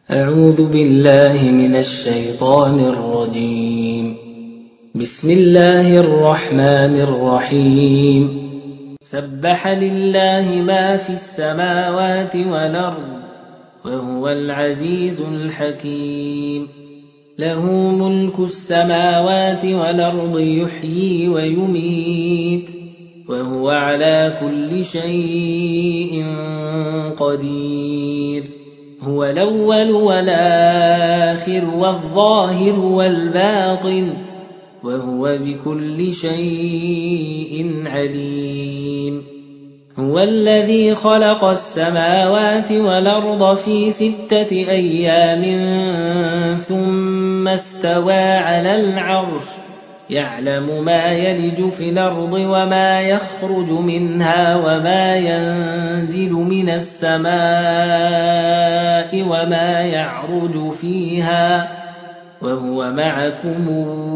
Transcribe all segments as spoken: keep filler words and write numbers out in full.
أعوذ بالله من الشيطان الرجيم. بسم الله الرحمن الرحيم. سبح لله ما في السماوات والأرض وهو العزيز الحكيم. له ملك السماوات والأرض يحيي ويميت وهو على كل شيء قدير. هو الأول والآخر والظاهر والباطن وهو بكل شيء عليم. هو الذي خلق السماوات والأرض في ستة أيام ثم استوى على العرش يعلم ما يلج في الأرض وما يخرج منها وما ينزل من السماء وما يعرج فيها وهو معكم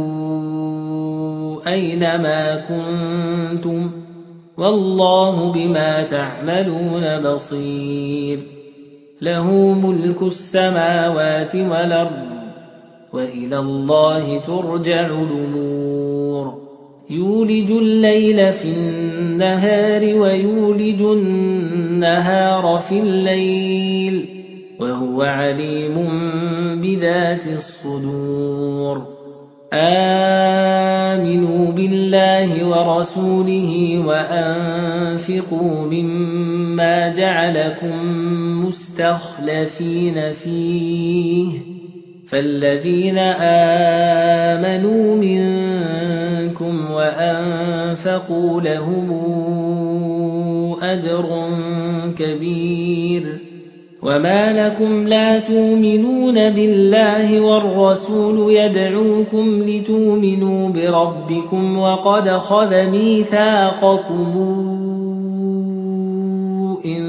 أينما كنتم والله بما تعملون بصير. له ملك السماوات والأرض وإلى الله ترجع الأمور. يولج الليل في النهار ويولج النهار في الليل وهو عليم بذات الصدور. آمنوا بالله ورسوله وأنفقوا مما جعلكم مستخلفين فيه فالذين آمنوا منكم وأنفقوا لهم أجر كبير. وما لكم لا تؤمنون بالله والرسول يدعوكم لتؤمنوا بربكم وقد أخذ ميثاقكم إن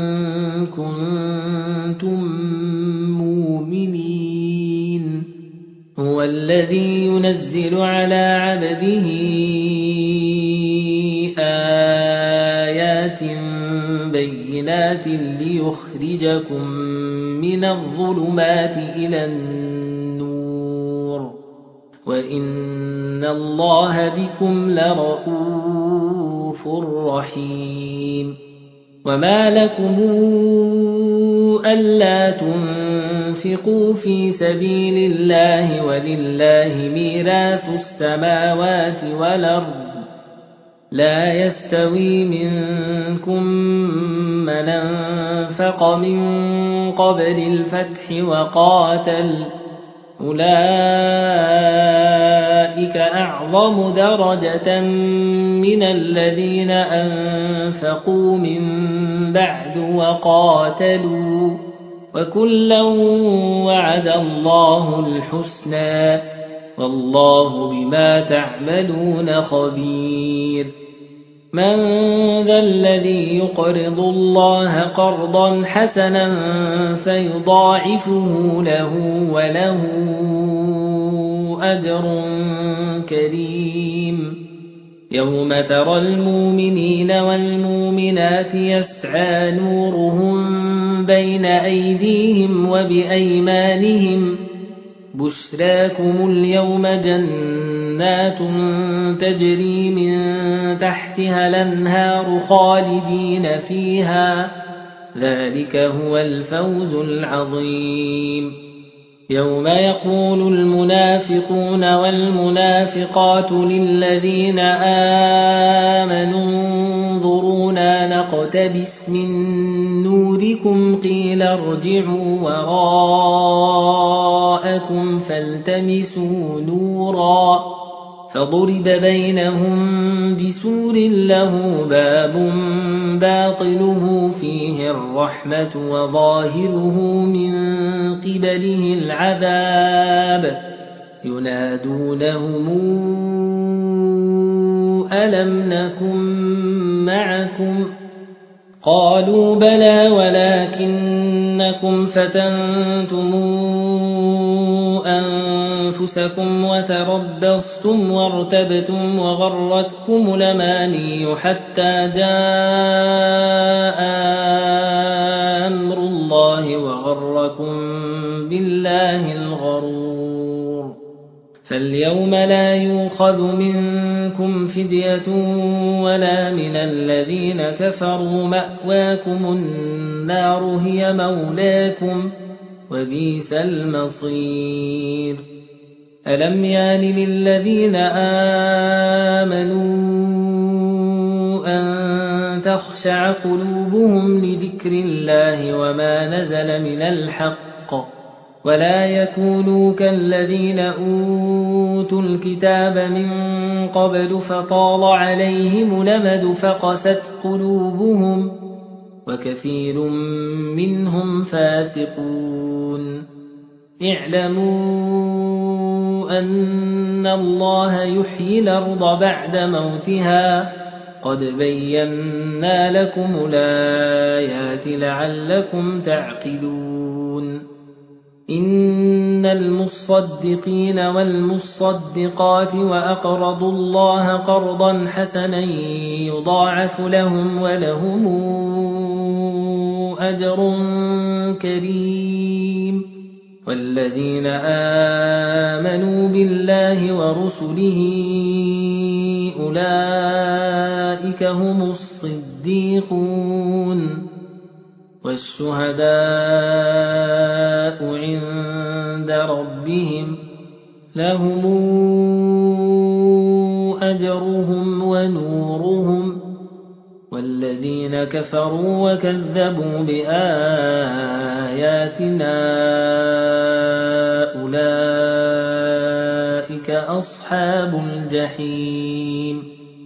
كنتم مؤمنين. هو الذي ينزل على عبده آيات بينات ليخرجكم من الظلمات إلى النور وإن الله بكم لرءوف رحيم. وما لكم ألا تنفقوا في سبيل الله ولله ميراث السماوات والأرض لا يستوي منكم من أنفق من قبل الفتح وقاتل أولئك أعظم درجة من الذين أنفقوا من بعد وقاتلوا وكلا وعد الله الحسنى والله بما تعملون خبير. من ذا الذي يقرض الله قرضا حسنا فيضاعفه له وله أجر كريم. يوم ترى المؤمنين والمؤمنات يسعى نورهم بين أيديهم وبأيمانهم بشراكم اليوم جنات تجري من تحتها الأنهار خالدين فيها ذلك هو الفوز العظيم. يوم يقول المنافقون والمنافقات للذين آمنوا انظرونا نقتبس من نوركم قيل ارجعوا وراءكم فالتمسوا نورا فضرب بينهم بسور له باب باطنه فيه الرحمة وظاهره من قبله العذاب ينادونهم ألم نكن معكم قالوا بلى ولكنكم فتنتم أنفسكم وتربصتم وارتبتم وغرتكم الأماني حتى جاء أمر الله وغركم بالله الغرور. فاليوم لا يؤخذ منكم فدية ولا من الذين كفروا، مأواكم النار هي مولاكم وبئس المصير. ألم يان للذين آمنوا أن تخشع قلوبهم لذكر الله وما نزل من الحق، ولا يكونوا كالذين أوتوا الكتاب من قبل فطال عليهم الأمد فقست قلوبهم وكثير منهم فاسقون. اعلموا أن الله يحيي الأرض بعد موتها، قد بينا لكم الآيات لعلكم تعقلون. إن المصدقين والمصدقات وأقرضوا الله قرضا حسنا يضاعف لهم ولهم أجر كريم. والذين آمنوا بالله ورسله أولئك هم الصديقون والشهداء عند ربهم لهم أجرهم ونورهم. والذين كفروا وكذبوا بآياتنا أولئك أصحاب الجحيم.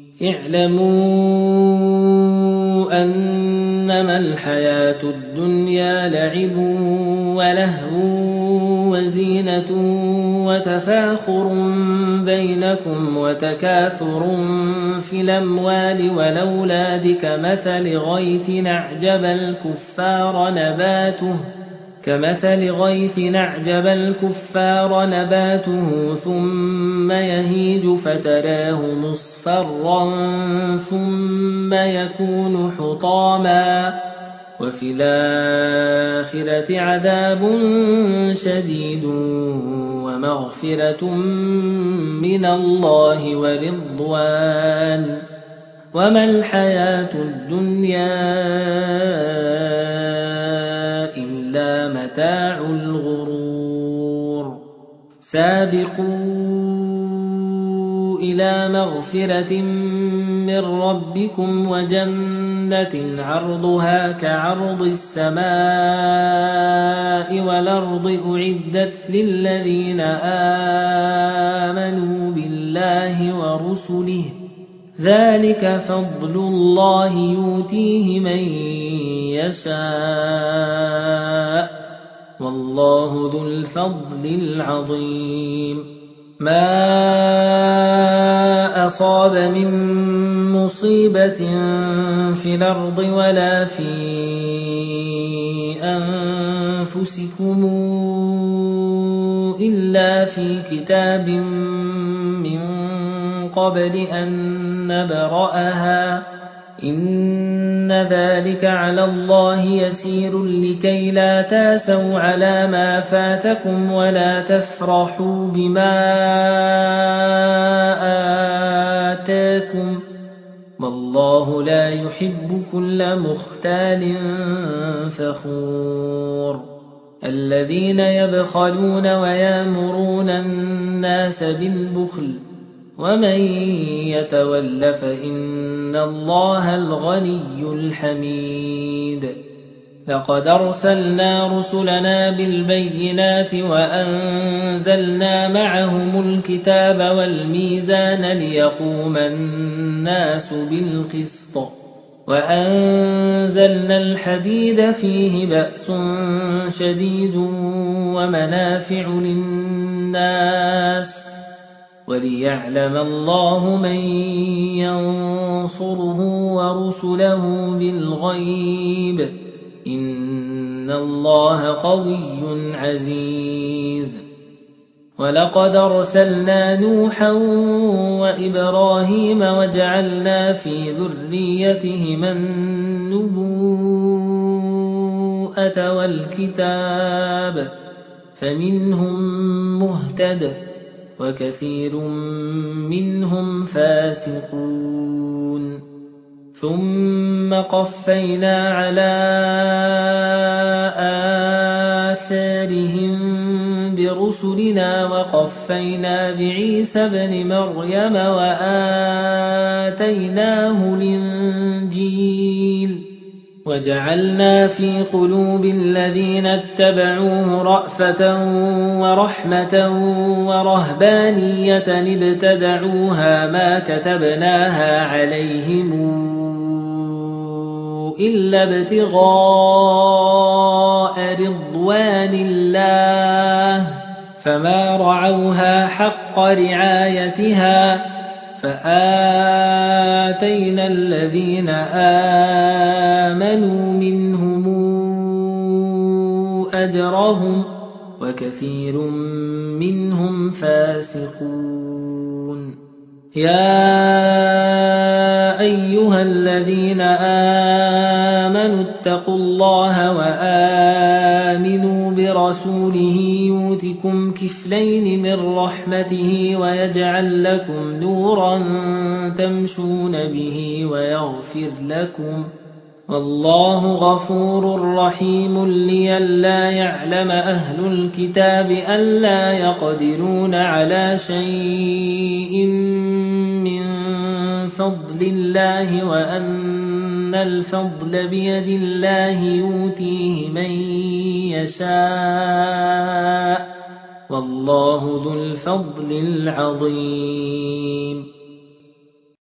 اعلموا أنما الحياة الدنيا لعب ولهو وزينة وتفاخر بينكم وتكاثر في الأموال والأولاد كمثل غيث أعجب الكفار نباته كمثل غيث أعجب الكفار نباته ثم يهيج فتراه مصفرا ثم يكون حطاما وفي الآخرة عذاب شديد ومغفرة من الله ورضوان وما الحياة الدنيا إلا متاع الغرور. سابقوا إلى مغفرة من ربكم وجنة عرضها كعرض السماء والأرض أعدت للذين آمنوا بالله ورسله ذلك فضل الله يؤتيه من يشاء والله ذو الفضل العظيم. ما أصاب من مصيبة في الأرض ولا في أنفسكم إلا في كتاب من قبل أن نبرأها إن ذلك على الله يسير لكي لا تاسوا على ما فاتكم ولا تفرحوا بما آتاكم والله لا يحب كل مختال فخور. الذين يبخلون ويامرون الناس بالبخل ومن يتول فإن الله الغني الحميد. لقد أرسلنا رسلنا بالبينات وأنزلنا معهم الكتاب والميزان ليقوم الناس بالقسط وأنزلنا الحديد فيه بأس شديد ومنافع للناس وليعلم الله من ينصره ورسله بالغيب إن الله قوي عزيز. ولقد أرسلنا نوحا وإبراهيم وجعلنا في ذريتهما النبوءة والكتاب فمنهم مهتد وكثير منهم فاسقون ثم قفينا على آثارهم برسلنا وقفينا بعيسى ابن مريم وآتيناه الإنجيل وجعلنا في قلوب الذين اتبعوه رأفة ورحمة ورهبانية ابتدعوها ما كتبناها عليهم إلا ابتغاء رضوان الله فما رعوها حق رعايتها فآتينا الذين آمنوا منهم أجرهم وكثير منهم فاسقون يا أيها الذين آمنوا اتقوا الله وآمنوا برسوله يؤتكم كفلين من رحمته ويجعل لكم نورا تمشون به ويغفر لكم والله غفور رحيم لئلا يعلم أهل الكتاب ألا يقدرون على شيء من فضل الله وأن الفضل بيد الله يؤتيه من يشاء والله ذو الفضل العظيم